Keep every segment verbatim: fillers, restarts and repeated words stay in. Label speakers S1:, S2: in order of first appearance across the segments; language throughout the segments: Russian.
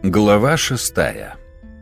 S1: Глава шестая.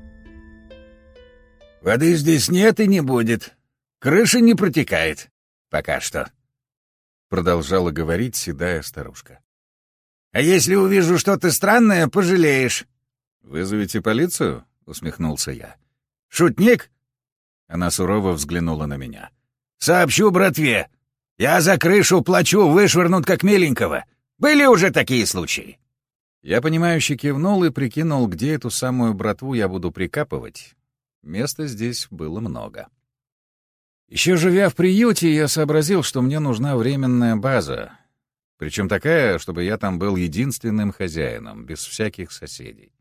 S2: «Воды здесь нет и не будет. Крыша не протекает. Пока что», — продолжала говорить седая старушка. «А если увижу что-то странное, пожалеешь».
S1: «Вызовите полицию?» — усмехнулся я.
S2: «Шутник?»
S1: Она сурово взглянула на меня.
S2: «Сообщу братве. Я за крышу плачу, вышвырнут как миленького. Были уже такие случаи».
S1: Я понимающе кивнул и прикинул, где эту самую братву я буду прикапывать. Места здесь было много. Еще живя в приюте, я сообразил, что мне нужна временная база. Причем такая, чтобы я там был единственным хозяином, без всяких соседей.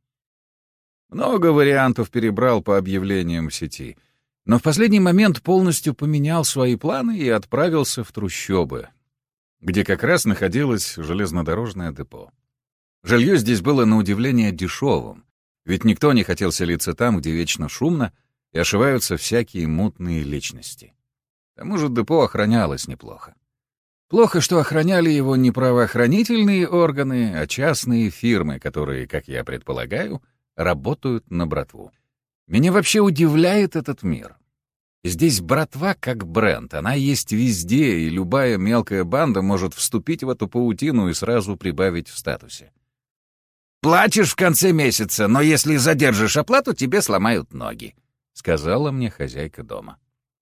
S1: Много вариантов перебрал по объявлениям в сети, но в последний момент полностью поменял свои планы и отправился в трущобы, где как раз находилось железнодорожное депо. Жилье здесь было на удивление дешевым, ведь никто не хотел селиться там, где вечно шумно и ошиваются всякие мутные личности. К тому же депо охранялось неплохо. Плохо, что охраняли его не правоохранительные органы, а частные фирмы, которые, как я предполагаю, работают на братву. Меня вообще удивляет этот мир. Здесь братва как бренд, она есть везде, и любая мелкая банда может вступить в эту паутину и сразу прибавить в статусе.
S2: «Платишь в конце месяца, но если задержишь оплату, тебе сломают ноги»,
S1: — сказала мне хозяйка дома.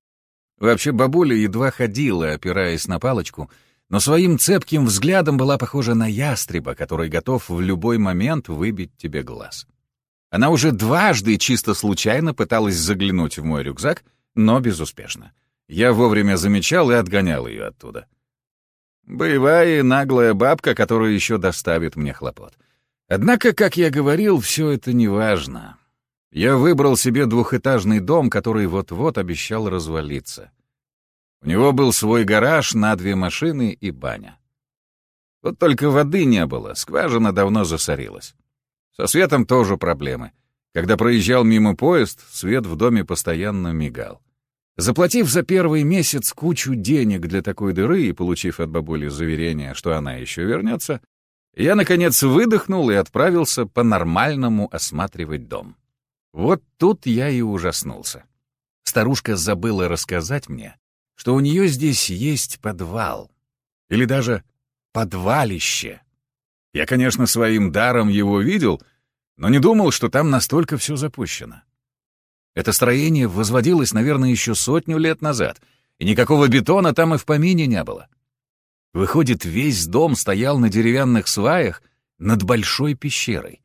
S1: Вообще бабуля едва ходила, опираясь на палочку, но своим цепким взглядом была похожа на ястреба, который готов в любой момент выбить тебе глаз. Она уже дважды чисто случайно пыталась заглянуть в мой рюкзак, но безуспешно. Я вовремя замечал и отгонял ее оттуда. Боевая и наглая бабка, которая еще доставит мне хлопот. Однако, как я говорил, все это не важно. Я выбрал себе двухэтажный дом, который вот-вот обещал развалиться. У него был свой гараж на две машины и баня. Вот только воды не было, скважина давно засорилась. Со светом тоже проблемы. Когда проезжал мимо поезд, свет в доме постоянно мигал. Заплатив за первый месяц кучу денег для такой дыры и получив от бабули заверение, что она еще вернется, я, наконец, выдохнул и отправился по-нормальному осматривать дом. Вот тут я и ужаснулся. Старушка забыла рассказать мне, что у нее здесь есть подвал. Или даже подвалище. Я, конечно, своим даром его видел, но не думал, что там настолько все запущено. Это строение возводилось, наверное, еще сотню лет назад, и никакого бетона там и в помине не было. Выходит, весь дом стоял на деревянных сваях над большой пещерой.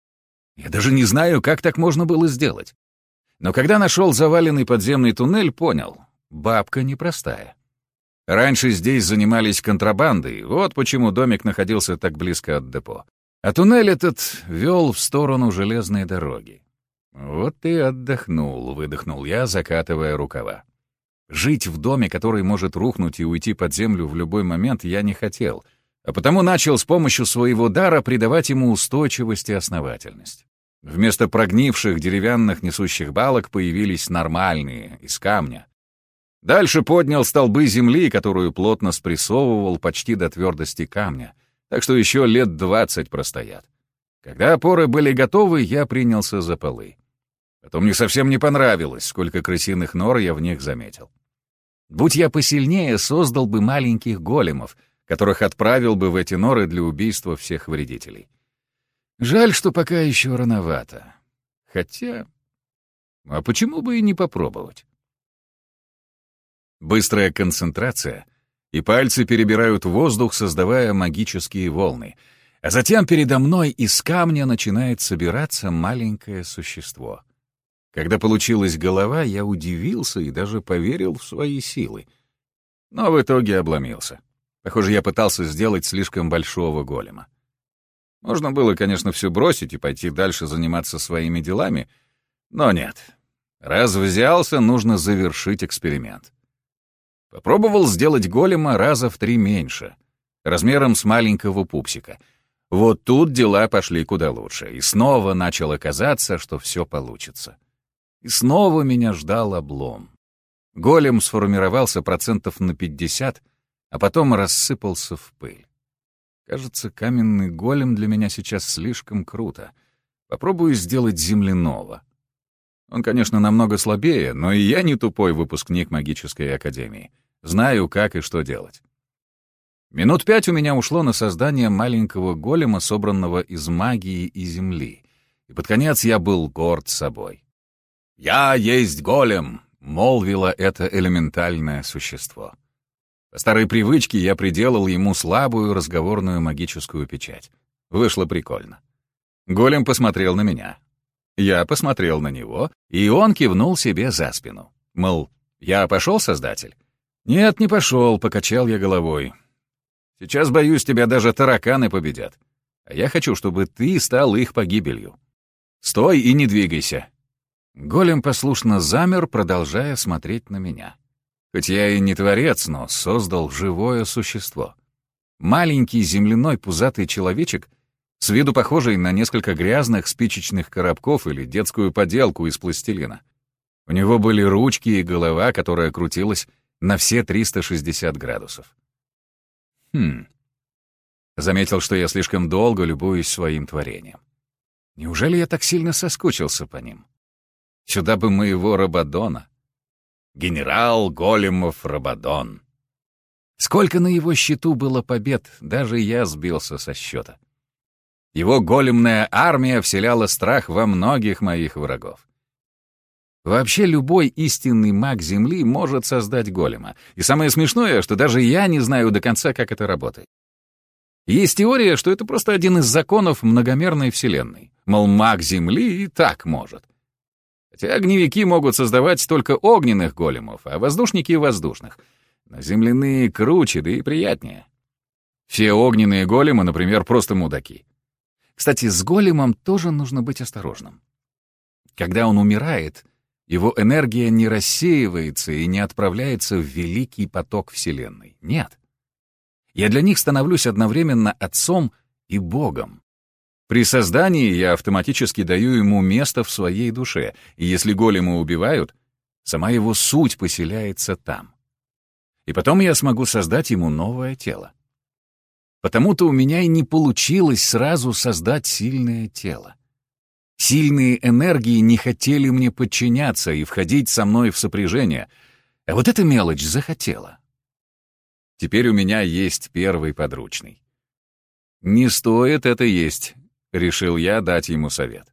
S1: Я даже не знаю, как так можно было сделать. Но когда нашел заваленный подземный туннель, понял — бабка непростая. Раньше здесь занимались контрабандой, вот почему домик находился так близко от депо. А туннель этот вел в сторону железной дороги. Вот и отдохнул, выдохнул я, закатывая рукава. Жить в доме, который может рухнуть и уйти под землю в любой момент, я не хотел, а потому начал с помощью своего дара придавать ему устойчивость и основательность. Вместо прогнивших деревянных несущих балок появились нормальные, из камня. Дальше поднял столбы земли, которую плотно спрессовывал почти до твердости камня, так что еще лет двадцать простоят. Когда опоры были готовы, я принялся за полы. Потом мне совсем не понравилось, сколько крысиных нор я в них заметил. Будь я посильнее, создал бы маленьких големов, которых отправил бы в эти норы для убийства всех вредителей. Жаль, что пока еще рановато. Хотя... А почему бы и не попробовать? Быстрая концентрация, и пальцы перебирают воздух, создавая магические волны. А затем передо мной из камня начинает собираться маленькое существо. Когда получилась голова, я удивился и даже поверил в свои силы. Но в итоге обломился. Похоже, я пытался сделать слишком большого голема. Можно было, конечно, все бросить и пойти дальше заниматься своими делами, но нет. Раз взялся, нужно завершить эксперимент. Попробовал сделать голема раза в три меньше, размером с маленького пупсика. Вот тут дела пошли куда лучше, и снова начало казаться, что все получится. И снова меня ждал облом. Голем сформировался процентов на пятьдесят, а потом рассыпался в пыль. Кажется, каменный голем для меня сейчас слишком круто. Попробую сделать земляного. Он, конечно, намного слабее, но и я не тупой выпускник магической академии. Знаю, как и что делать. Минут пять у меня ушло на создание маленького голема, собранного из магии и земли. И под конец я был горд собой. «Я есть голем», — молвило это элементальное существо. По старой привычке я приделал ему слабую разговорную магическую печать. Вышло прикольно. Голем посмотрел на меня. Я посмотрел на него, и он кивнул себе за спину. Мол, я пошел, создатель? Нет, не пошел, покачал я головой. Сейчас, боюсь, тебя даже тараканы победят. А я хочу, чтобы ты стал их погибелью. Стой и не двигайся. Голем послушно замер, продолжая смотреть на меня. Хоть я и не творец, но создал живое существо. Маленький земляной пузатый человечек, с виду похожий на несколько грязных спичечных коробков или детскую поделку из пластилина. У него были ручки и голова, которая крутилась на все триста шестьдесят градусов. Хм. Заметил, что я слишком долго любуюсь своим творением. Неужели я так сильно соскучился по ним? Сюда бы моего Рабадона. Генерал Големов Рабадон. Сколько на его счету было побед, даже я сбился со счета. Его големная армия вселяла страх во многих моих врагов. Вообще любой истинный маг Земли может создать голема. И самое смешное, что даже я не знаю до конца, как это работает. Есть теория, что это просто один из законов многомерной Вселенной. Мол, маг Земли и так может. Хотя огневики могут создавать только огненных големов, а воздушники — воздушных. Но земляные круче, да и приятнее. Все огненные големы, например, просто мудаки. Кстати, с големом тоже нужно быть осторожным. Когда он умирает, его энергия не рассеивается и не отправляется в великий поток Вселенной. Нет. Я для них становлюсь одновременно отцом и богом. При создании я автоматически даю ему место в своей душе, и если голема убивают, сама его суть поселяется там. И потом я смогу создать ему новое тело. Потому-то у меня и не получилось сразу создать сильное тело. Сильные энергии не хотели мне подчиняться и входить со мной в сопряжение, а вот эта мелочь захотела. Теперь у меня есть первый подручный. Не стоит это есть, решил я дать ему совет.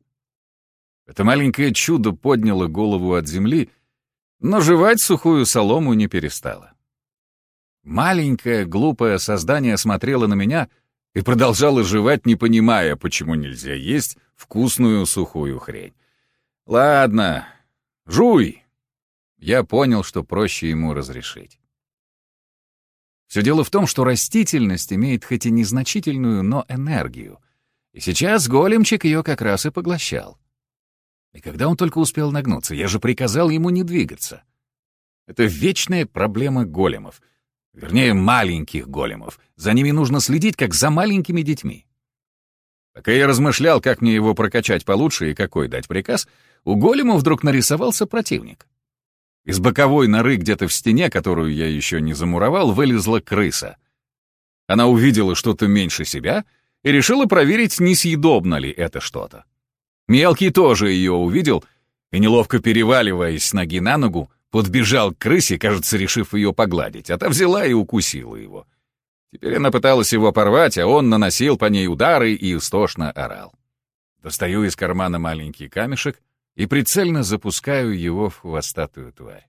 S1: Это маленькое чудо подняло голову от земли, но жевать сухую солому не перестало. Маленькое, глупое создание смотрело на меня и продолжало жевать, не понимая, почему нельзя есть вкусную сухую хрень. «Ладно, жуй!» Я понял, что проще ему разрешить. Все дело в том, что растительность имеет хоть и незначительную, но энергию. И сейчас големчик ее как раз и поглощал. И когда он только успел нагнуться, я же приказал ему не двигаться. Это вечная проблема големов. Вернее, маленьких големов. За ними нужно следить, как за маленькими детьми. Пока я размышлял, как мне его прокачать получше и какой дать приказ, у голема вдруг нарисовался противник. Из боковой норы где-то в стене, которую я еще не замуровал, вылезла крыса. Она увидела что-то меньше себя и решила проверить, несъедобно ли это что-то. Мелкий тоже ее увидел и, неловко переваливаясь с ноги на ногу, подбежал к крысе, кажется, решив ее погладить, а та взяла и укусила его. Теперь она пыталась его порвать, а он наносил по ней удары и истошно орал. Достаю из кармана маленький камешек и прицельно запускаю его в хвостатую тварь.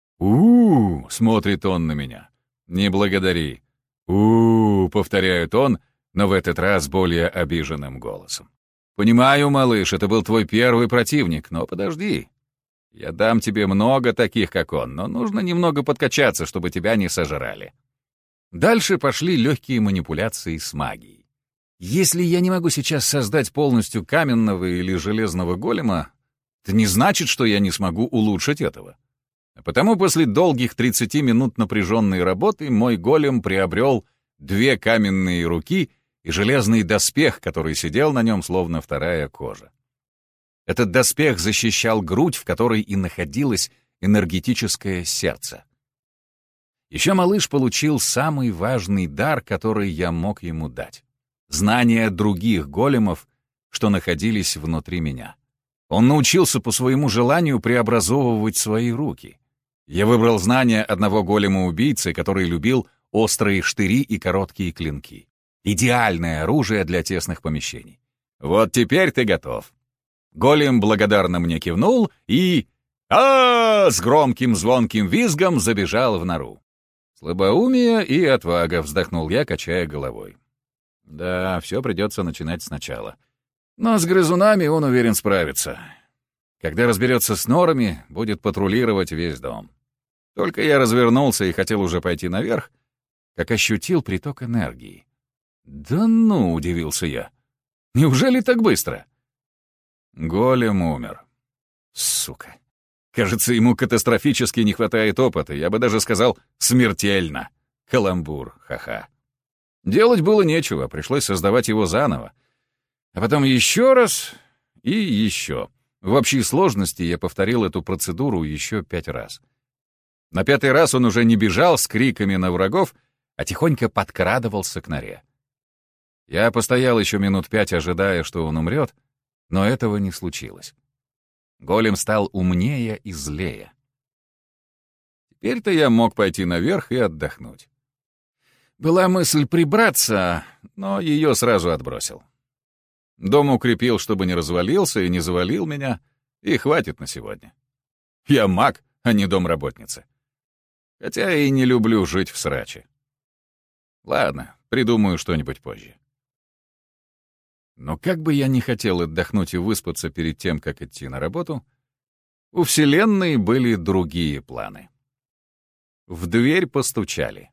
S1: у у смотрит он на меня. «Не благодари». у у повторяет он, но в этот раз более обиженным голосом. «Понимаю, малыш, это был твой первый противник, но подожди. Я дам тебе много таких, как он, но нужно немного подкачаться, чтобы тебя не сожрали». Дальше пошли легкие манипуляции с магией. Если я не могу сейчас создать полностью каменного или железного голема, это не значит, что я не смогу улучшить этого. А потому после долгих тридцати минут напряженной работы мой голем приобрел две каменные руки и железный доспех, который сидел на нем словно вторая кожа. Этот доспех защищал грудь, в которой и находилось энергетическое сердце. Еще малыш получил самый важный дар, который я мог ему дать — знание других големов что находились внутри меня. Он научился по своему желанию преобразовывать свои руки. Я выбрал знания одного голема-убийцы, который любил острые штыри и короткие клинки. Идеальное оружие для тесных помещений. Вот теперь ты готов. Голем благодарно мне кивнул и... а, с громким звонким визгом забежал в нору. «Слабоумие и отвага», — вздохнул я, качая головой. Да, все придется начинать сначала. Но с грызунами он уверен справится. Когда разберется с норами, будет патрулировать весь дом. Только я развернулся и хотел уже пойти наверх, как ощутил приток энергии. «Да ну!» — удивился я. «Неужели так быстро?» Голем умер. Сука. Кажется, ему катастрофически не хватает опыта, я бы даже сказал, смертельно. Каламбур, ха-ха. Делать было нечего, пришлось создавать его заново. А потом еще раз и еще. В общей сложности я повторил эту процедуру еще пять раз. На пятый раз он уже не бежал с криками на врагов, а тихонько подкрадывался к норе. Я постоял еще минут пять, ожидая, что он умрет, но этого не случилось. Голем стал умнее и злее. Теперь-то я мог пойти наверх и отдохнуть. Была мысль прибраться, но ее сразу отбросил. Дом укрепил, чтобы не развалился и не завалил меня, и хватит на сегодня. Я маг, а не домработница. Хотя и не люблю жить в сраче. Ладно, придумаю что-нибудь позже. Но как бы я ни хотел отдохнуть и выспаться перед тем, как идти на работу, у Вселенной были другие планы. В дверь постучали.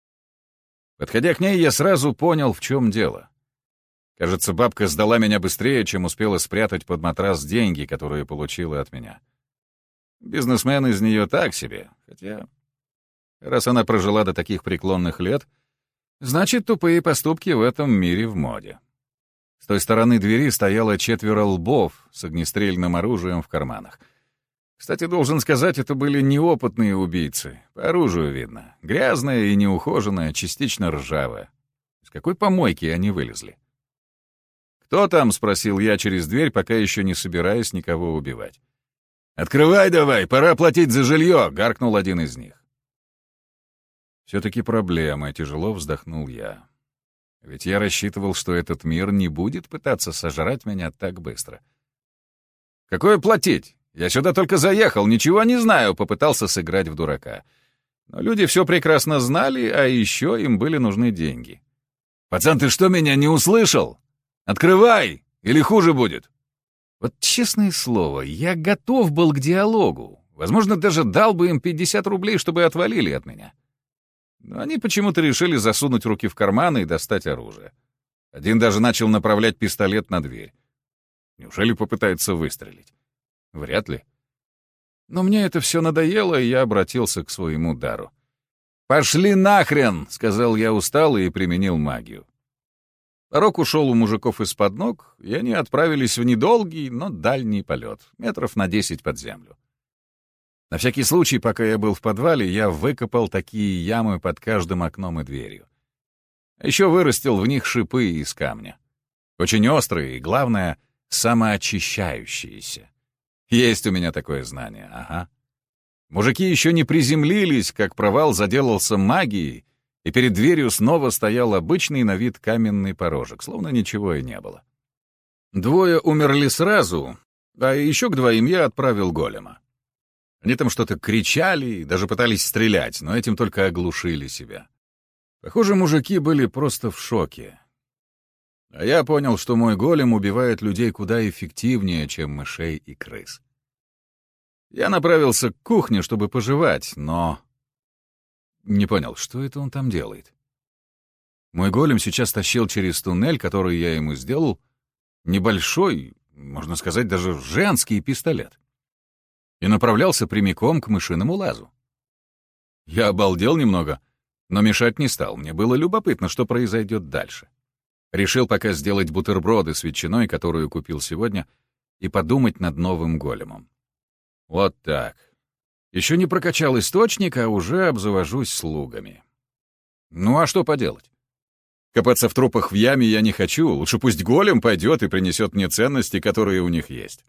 S1: Подходя к ней, я сразу понял, в чем дело. Кажется, бабка сдала меня быстрее, чем успела спрятать под матрас деньги, которые получила от меня. Бизнесмен из нее так себе, хотя... Раз она прожила до таких преклонных лет, значит, тупые поступки в этом мире в моде. С той стороны двери стояло четверо лбов с огнестрельным оружием в карманах. Кстати, должен сказать, это были неопытные убийцы. По оружию видно. Грязное и неухоженное, частично ржавое. С какой помойки они вылезли? «Кто там?» — спросил я через дверь, пока еще не собираясь никого убивать. «Открывай давай, пора платить за жилье!» — гаркнул один из них. «Все-таки проблема», — тяжело вздохнул я. Ведь я рассчитывал, что этот мир не будет пытаться сожрать меня так быстро. «Какое платить? Я сюда только заехал, ничего не знаю», — попытался сыграть в дурака. Но люди все прекрасно знали, а еще им были нужны деньги. «Пацан, ты что, меня не услышал? Открывай, или хуже будет!» Вот честное слово, я готов был к диалогу. Возможно, даже дал бы им пятьдесят рублей, чтобы отвалили от меня. Но они почему-то решили засунуть руки в карманы и достать оружие. Один даже начал направлять пистолет на дверь. Неужели попытается выстрелить? Вряд ли. Но мне это все надоело, и я обратился к своему дару. «Пошли нахрен!» — сказал я устало и применил магию. Порог ушел у мужиков из-под ног, и они отправились в недолгий, но дальний полет, метров на десять под землю. На всякий случай, пока я был в подвале, я выкопал такие ямы под каждым окном и дверью. А еще вырастил в них шипы из камня. Очень острые и, главное, самоочищающиеся. Есть у меня такое знание, ага. Мужики еще не приземлились, как провал заделался магией, и перед дверью снова стоял обычный на вид каменный порожек, словно ничего и не было. Двое умерли сразу, а еще к двоим я отправил голема. Они там что-то кричали и даже пытались стрелять, но этим только оглушили себя. Похоже, мужики были просто в шоке. А я понял, что мой голем убивает людей куда эффективнее, чем мышей и крыс. Я направился к кухне, чтобы пожевать, но... Не понял, что это он там делает. Мой голем сейчас тащил через туннель, который я ему сделал, небольшой, можно сказать, даже женский пистолет. И направлялся прямиком к мышиному лазу. Я обалдел немного, но мешать не стал. Мне было любопытно, что произойдет дальше. Решил пока сделать бутерброды с ветчиной, которую купил сегодня, и подумать над новым големом. Вот так. Еще не прокачал источник, а уже обзавожусь слугами. Ну а что поделать? Копаться в трупах в яме я не хочу, лучше пусть голем пойдет и принесет мне ценности, которые у них есть.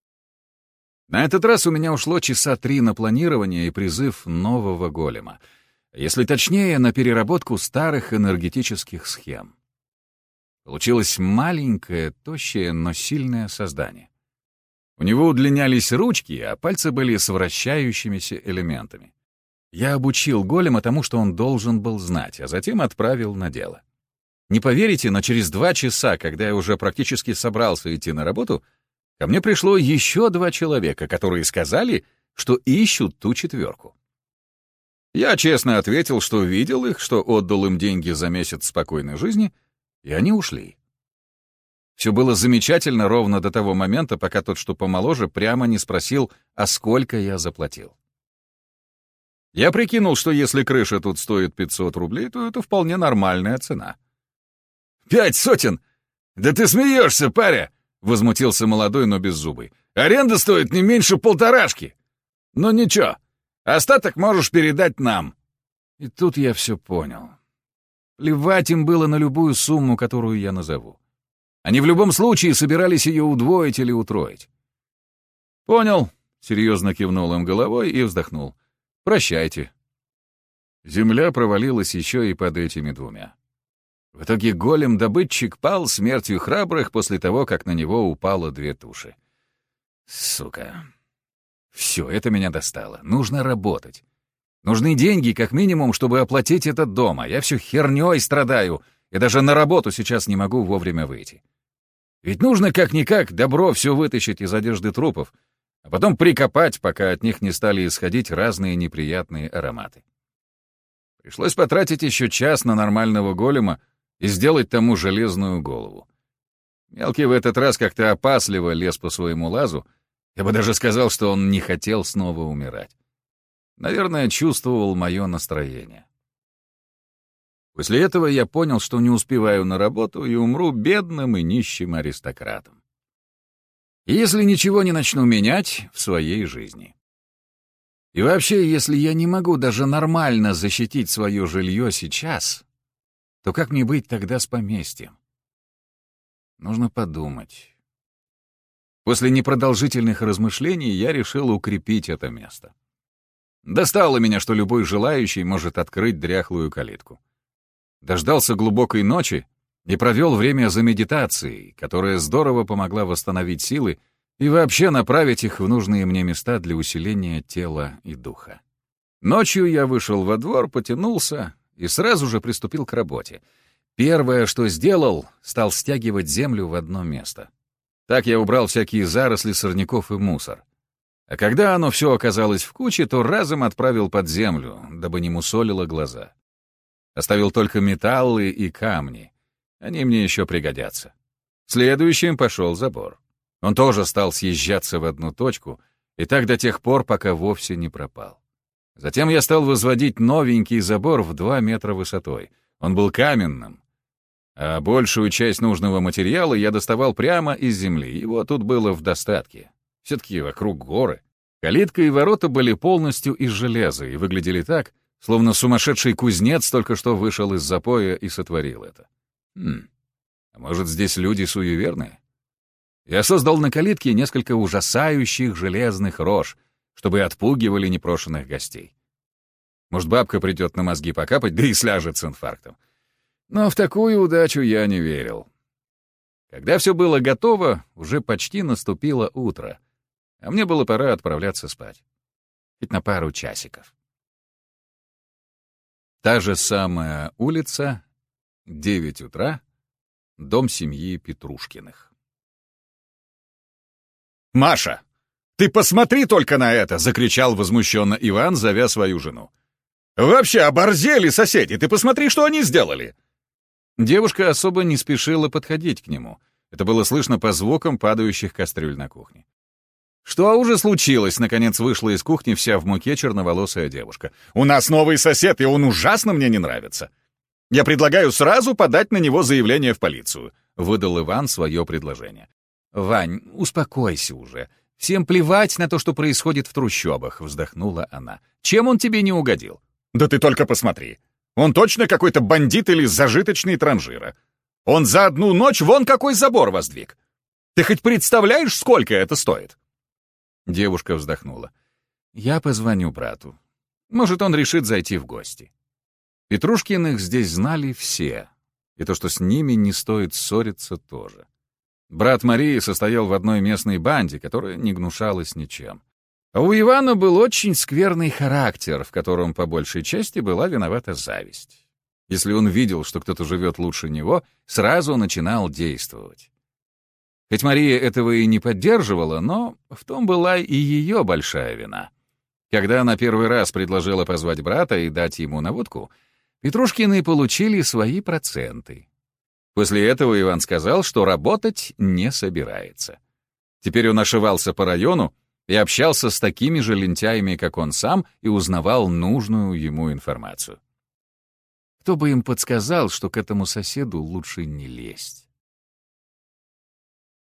S1: На этот раз у меня ушло часа три на планирование и призыв нового голема. Если точнее, на переработку старых энергетических схем. Получилось маленькое, тощее, но сильное создание. У него удлинялись ручки, а пальцы были с вращающимися элементами. Я обучил голема тому, что он должен был знать, а затем отправил на дело. Не поверите, но через два часа, когда я уже практически собрался идти на работу, ко мне пришло еще два человека, которые сказали, что ищут ту четверку. Я честно ответил, что видел их, что отдал им деньги за месяц спокойной жизни, и они ушли. Все было замечательно ровно до того момента, пока тот, что помоложе, прямо не спросил, а сколько я заплатил. Я прикинул, что если крыша тут стоит пятьсот рублей, то это вполне нормальная цена. «Пять сотен? Да ты смеешься, паря!» — возмутился молодой, но беззубый. «Аренда стоит не меньше полторашки. Ну ничего, остаток можешь передать нам». И тут я все понял. Плевать им было на любую сумму, которую я назову. Они в любом случае собирались ее удвоить или утроить. «Понял», — серьезно кивнул им головой и вздохнул. «Прощайте». Земля провалилась еще и под этими двумя. В итоге голем-добытчик пал смертью храбрых после того, как на него упало две туши. Сука. Все, это меня достало. Нужно работать. Нужны деньги, как минимум, чтобы оплатить этот дом, а я все херней страдаю, и даже на работу сейчас не могу вовремя выйти. Ведь нужно как-никак добро все вытащить из одежды трупов, а потом прикопать, пока от них не стали исходить разные неприятные ароматы. Пришлось потратить еще час на нормального голема и сделать тому железную голову. Мелкий в этот раз как-то опасливо лез по своему лазу, я бы даже сказал, что он не хотел снова умирать. Наверное, чувствовал мое настроение. После этого я понял, что не успеваю на работу и умру бедным и нищим аристократом. И если ничего не начну менять в своей жизни. И вообще, если я не могу даже нормально защитить свое жилье сейчас, то как мне быть тогда с поместьем? Нужно подумать. После непродолжительных размышлений я решил укрепить это место. Достало меня, что любой желающий может открыть дряхлую калитку. Дождался глубокой ночи и провел время за медитацией, которая здорово помогла восстановить силы и вообще направить их в нужные мне места для усиления тела и духа. Ночью я вышел во двор, потянулся и сразу же приступил к работе. Первое, что сделал, стал стягивать землю в одно место. Так я убрал всякие заросли сорняков и мусор. А когда оно все оказалось в куче, то разом отправил под землю, дабы не мусолило глаза. Оставил только металлы и камни. Они мне еще пригодятся. Следующим пошел забор. Он тоже стал съезжаться в одну точку, и так до тех пор, пока вовсе не пропал. Затем я стал возводить новенький забор в два метра высотой. Он был каменным, а большую часть нужного материала я доставал прямо из земли. Его тут было в достатке. Все-таки вокруг горы. Калитка и ворота были полностью из железа и выглядели так, словно сумасшедший кузнец только что вышел из запоя и сотворил это. Хм, а может, здесь люди суеверные? Я создал на калитке несколько ужасающих железных рож, чтобы отпугивали непрошенных гостей. Может, бабка придет на мозги покапать, да и сляжет с инфарктом. Но в такую удачу я не верил. Когда все было готово, уже почти наступило утро, а мне было пора отправляться спать. Хоть на пару часиков. Та же самая улица, девять утра, дом семьи Петрушкиных. «Маша, ты посмотри только на это!» — закричал возмущенно Иван, зовя свою жену. «Вообще оборзели соседи! Ты посмотри, что они сделали!» Девушка особо не спешила подходить к нему. Это было слышно по звукам падающих кастрюль на кухне. «Что уже случилось?» — наконец вышла из кухни вся в муке черноволосая девушка. «У нас новый сосед, и он ужасно мне не нравится. Я предлагаю сразу подать на него заявление в полицию», — выдал Иван свое предложение. «Вань, успокойся уже. Всем плевать на то, что происходит в трущобах», — вздохнула она. «Чем он тебе не угодил?» «Да ты только посмотри. Он точно какой-то бандит или зажиточный транжира. Он за одну ночь вон какой забор воздвиг. Ты хоть представляешь, сколько это стоит?» Девушка вздохнула. «Я позвоню брату. Может, он решит зайти в гости». Петрушкиных здесь знали все, и то, что с ними не стоит ссориться, тоже. Брат Марии состоял в одной местной банде, которая не гнушалась ничем. А у Ивана был очень скверный характер, в котором по большей части была виновата зависть. Если он видел, что кто-то живет лучше него, сразу начинал действовать. Хоть Мария этого и не поддерживала, но в том была и ее большая вина. Когда она первый раз предложила позвать брата и дать ему наводку, Петрушкины получили свои проценты. После этого Иван сказал, что работать не собирается. Теперь он ошивался по району и общался с такими же лентяями, как он сам, и узнавал нужную ему информацию. Кто бы им подсказал, что к этому соседу лучше не лезть?